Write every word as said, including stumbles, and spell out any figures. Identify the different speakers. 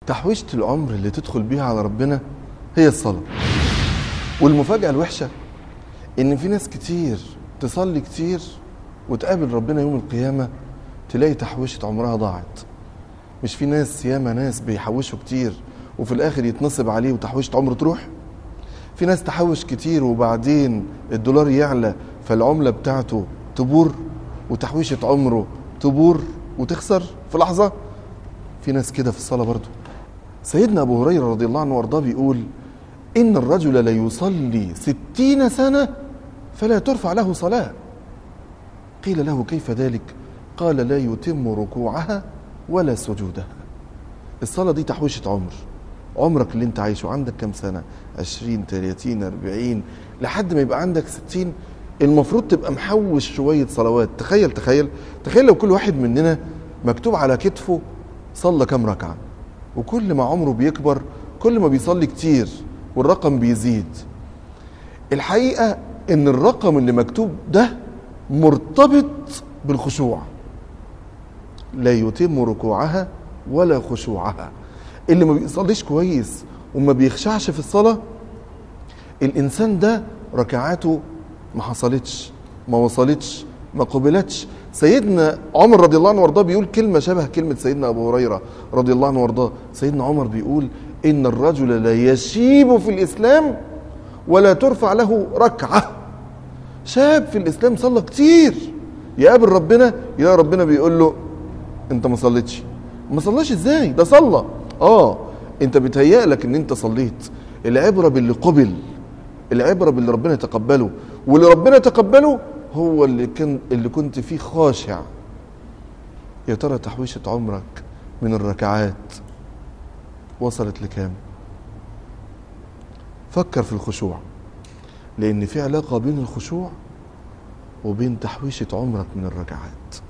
Speaker 1: تحويشة العمر اللي تدخل بيها على ربنا هي الصلاة. والمفاجأة الوحشة ان في ناس كتير تصلي كتير وتقابل ربنا يوم القيامة تلاقي تحويشة عمرها ضاعت. مش في ناس ياما ناس بيحوشوا كتير وفي الاخر يتنصب عليه وتحويشة عمره تروح؟ في ناس تحوش كتير وبعدين الدولار يعلى فالعملة بتاعته تبور وتحويشة عمره تبور وتخسر في لحظة. في ناس كده في الصلاة برضو. سيدنا أبو هريرة رضي الله عنه وارضاه بيقول إن الرجل ليصلي ستين سنة فلا ترفع له صلاة. قيل له كيف ذلك؟ قال لا يتم ركوعها ولا سجودها. الصلاة دي تحويشة عمر. عمرك اللي انت عايشه عندك كم سنة؟ عشرين تلاتين اربعين لحد ما يبقى عندك ستين. المفروض تبقى محوش شوية صلوات. تخيل تخيل تخيل لو كل واحد مننا مكتوب على كتفه صلى كم ركعة، وكل ما عمره بيكبر كل ما بيصلي كتير والرقم بيزيد. الحقيقة ان الرقم اللي مكتوب ده مرتبط بالخشوع. لا يتم ركوعها ولا خشوعها. اللي ما بيصليش كويس وما بيخشعش في الصلاة الانسان ده ركعاته ما حصلتش، ما وصلتش، ما قبلتش. سيدنا عمر رضي الله عنه وارضاه بيقول كلمة شبه كلمة سيدنا أبو هريرة رضي الله عنه وارضاه. سيدنا عمر بيقول إن الرجل لا يشيب في الإسلام ولا ترفع له ركعة. شاب في الإسلام صلى كتير يقابل ربنا يا ربنا بيقول له أنت ما صليتش. ما صلاش إزاي؟ ده صلى. آه أنت بتهيألك إن أنت صليت. العبرة باللي قبل، العبرة باللي ربنا تقبله، واللي ربنا تقبله هو اللي كان اللي كنت فيه خاشع. يا ترى تحويشة عمرك من الركعات وصلت لكام؟ فكر في الخشوع، لأن في علاقة بين الخشوع وبين تحويشة عمرك من الركعات.